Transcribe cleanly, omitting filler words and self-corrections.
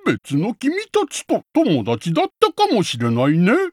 別の君たちと友達だったかもしれないね。